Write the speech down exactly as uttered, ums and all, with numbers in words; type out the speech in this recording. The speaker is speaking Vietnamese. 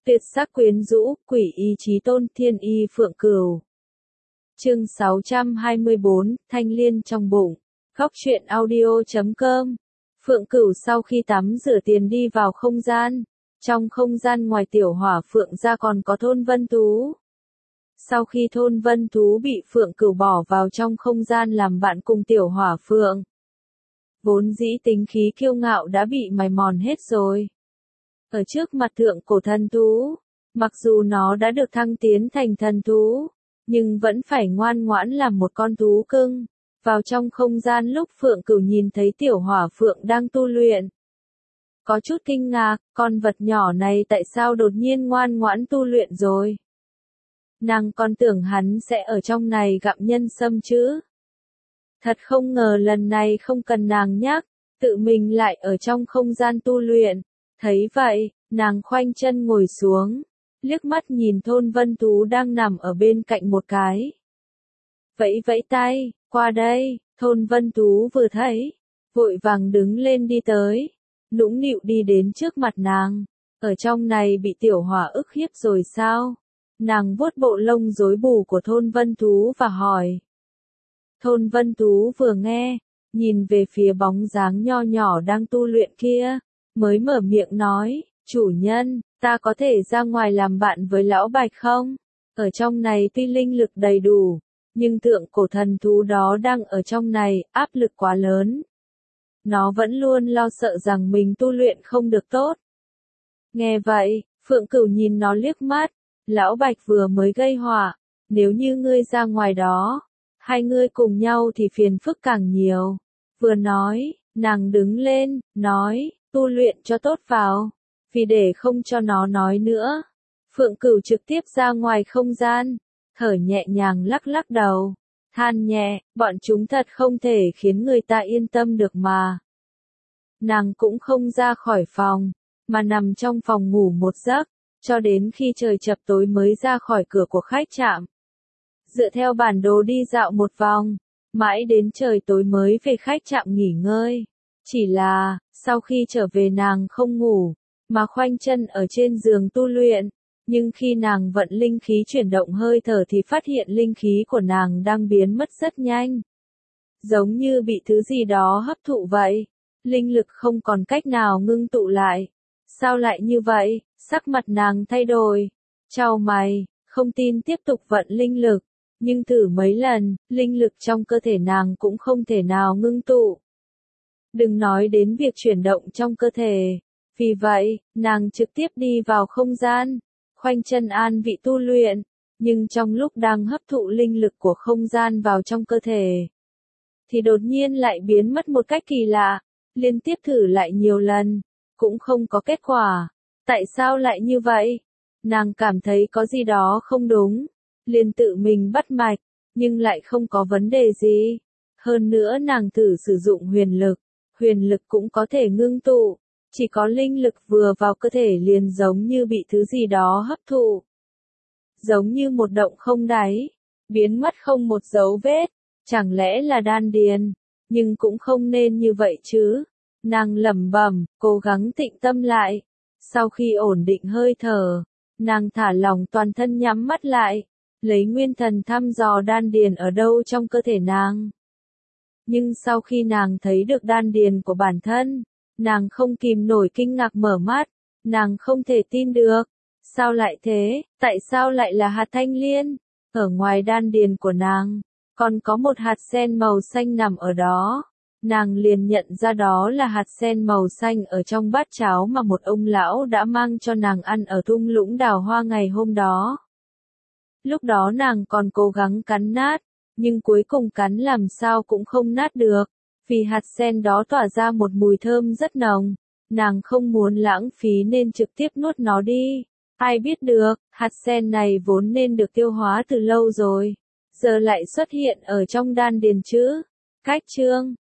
Tuyệt sắc quyến rũ, quỷ ý chí tôn, thiên y phượng cửu. Chương sáu trăm hai mươi bốn, Thanh Liên trong bụng. Góc truyện audio chấm com. Phượng Cửu sau khi tắm rửa tiền đi vào không gian. Trong không gian ngoài tiểu hỏa phượng ra còn có Thôn Vân Thú. Sau khi Thôn Vân Thú bị Phượng Cửu bỏ vào trong không gian làm bạn cùng tiểu hỏa phượng, vốn dĩ tính khí kiêu ngạo đã bị mài mòn hết rồi. Ở trước mặt thượng cổ thần thú, mặc dù nó đã được thăng tiến thành thần thú, nhưng vẫn phải ngoan ngoãn làm một con thú cưng. Vào trong không gian lúc Phượng Cửu nhìn thấy tiểu hỏa phượng đang tu luyện, có chút kinh ngạc, con vật nhỏ này tại sao đột nhiên ngoan ngoãn tu luyện rồi? Nàng còn tưởng hắn sẽ ở trong này gặm nhân sâm chứ. Thật không ngờ lần này không cần nàng nhắc, tự mình lại ở trong không gian tu luyện. Thấy vậy, nàng khoanh chân ngồi xuống, liếc mắt nhìn Thôn Vân Thú đang nằm ở bên cạnh một cái. Vẫy vẫy tay, qua đây. Thôn Vân Thú vừa thấy, vội vàng đứng lên đi tới, nũng nịu đi đến trước mặt nàng. Ở trong này bị tiểu hỏa ức hiếp rồi sao? Nàng vuốt bộ lông rối bù của Thôn Vân Thú và hỏi. Thôn Vân Thú vừa nghe, nhìn về phía bóng dáng nho nhỏ đang tu luyện kia, mới mở miệng nói, chủ nhân, ta có thể ra ngoài làm bạn với lão Bạch không? Ở trong này tuy linh lực đầy đủ, nhưng thượng cổ thần thú đó đang ở trong này, áp lực quá lớn. Nó vẫn luôn lo sợ rằng mình tu luyện không được tốt. Nghe vậy, Phượng Cửu nhìn nó liếc mắt, lão Bạch vừa mới gây họa, nếu như ngươi ra ngoài đó, hai ngươi cùng nhau thì phiền phức càng nhiều. Vừa nói, nàng đứng lên, nói, tu luyện cho tốt vào, vì để không cho nó nói nữa. Phượng Cửu trực tiếp ra ngoài không gian, thở nhẹ nhàng lắc lắc đầu, than nhẹ, bọn chúng thật không thể khiến người ta yên tâm được mà. Nàng cũng không ra khỏi phòng, mà nằm trong phòng ngủ một giấc, cho đến khi trời chập tối mới ra khỏi cửa của khách trạm. Dựa theo bản đồ đi dạo một vòng, mãi đến trời tối mới về khách trạm nghỉ ngơi. Chỉ là, sau khi trở về nàng không ngủ, mà khoanh chân ở trên giường tu luyện. Nhưng khi nàng vận linh khí chuyển động hơi thở thì phát hiện linh khí của nàng đang biến mất rất nhanh. Giống như bị thứ gì đó hấp thụ vậy. Linh lực không còn cách nào ngưng tụ lại. Sao lại như vậy? Sắc mặt nàng thay đổi. Chau mày, không tin tiếp tục vận linh lực. Nhưng thử mấy lần, linh lực trong cơ thể nàng cũng không thể nào ngưng tụ. Đừng nói đến việc chuyển động trong cơ thể. Vì vậy, nàng trực tiếp đi vào không gian, khoanh chân an vị tu luyện. Nhưng trong lúc đang hấp thụ linh lực của không gian vào trong cơ thể, thì đột nhiên lại biến mất một cách kỳ lạ. Liên tiếp thử lại nhiều lần, cũng không có kết quả. Tại sao lại như vậy? Nàng cảm thấy có gì đó không đúng. Liền tự mình bắt mạch, nhưng lại không có vấn đề gì. Hơn nữa nàng thử sử dụng huyền lực, huyền lực cũng có thể ngưng tụ. Chỉ có linh lực vừa vào cơ thể liền giống như bị thứ gì đó hấp thụ. Giống như một động không đáy, biến mất không một dấu vết. Chẳng lẽ là đan điền? Nhưng cũng không nên như vậy chứ. Nàng lẩm bẩm, cố gắng tịnh tâm lại. Sau khi ổn định hơi thở, nàng thả lỏng toàn thân nhắm mắt lại, lấy nguyên thần thăm dò đan điền ở đâu trong cơ thể nàng. Nhưng sau khi nàng thấy được đan điền của bản thân, nàng không kìm nổi kinh ngạc mở mắt, nàng không thể tin được. Sao lại thế? Tại sao lại là hạt thanh liên? Ở ngoài đan điền của nàng, còn có một hạt sen màu xanh nằm ở đó. Nàng liền nhận ra đó là hạt sen màu xanh ở trong bát cháo mà một ông lão đã mang cho nàng ăn ở thung lũng đào hoa ngày hôm đó. Lúc đó nàng còn cố gắng cắn nát, nhưng cuối cùng cắn làm sao cũng không nát được, vì hạt sen đó tỏa ra một mùi thơm rất nồng. Nàng không muốn lãng phí nên trực tiếp nuốt nó đi. Ai biết được, hạt sen này vốn nên được tiêu hóa từ lâu rồi, giờ lại xuất hiện ở trong đan điền chứ. Cách chương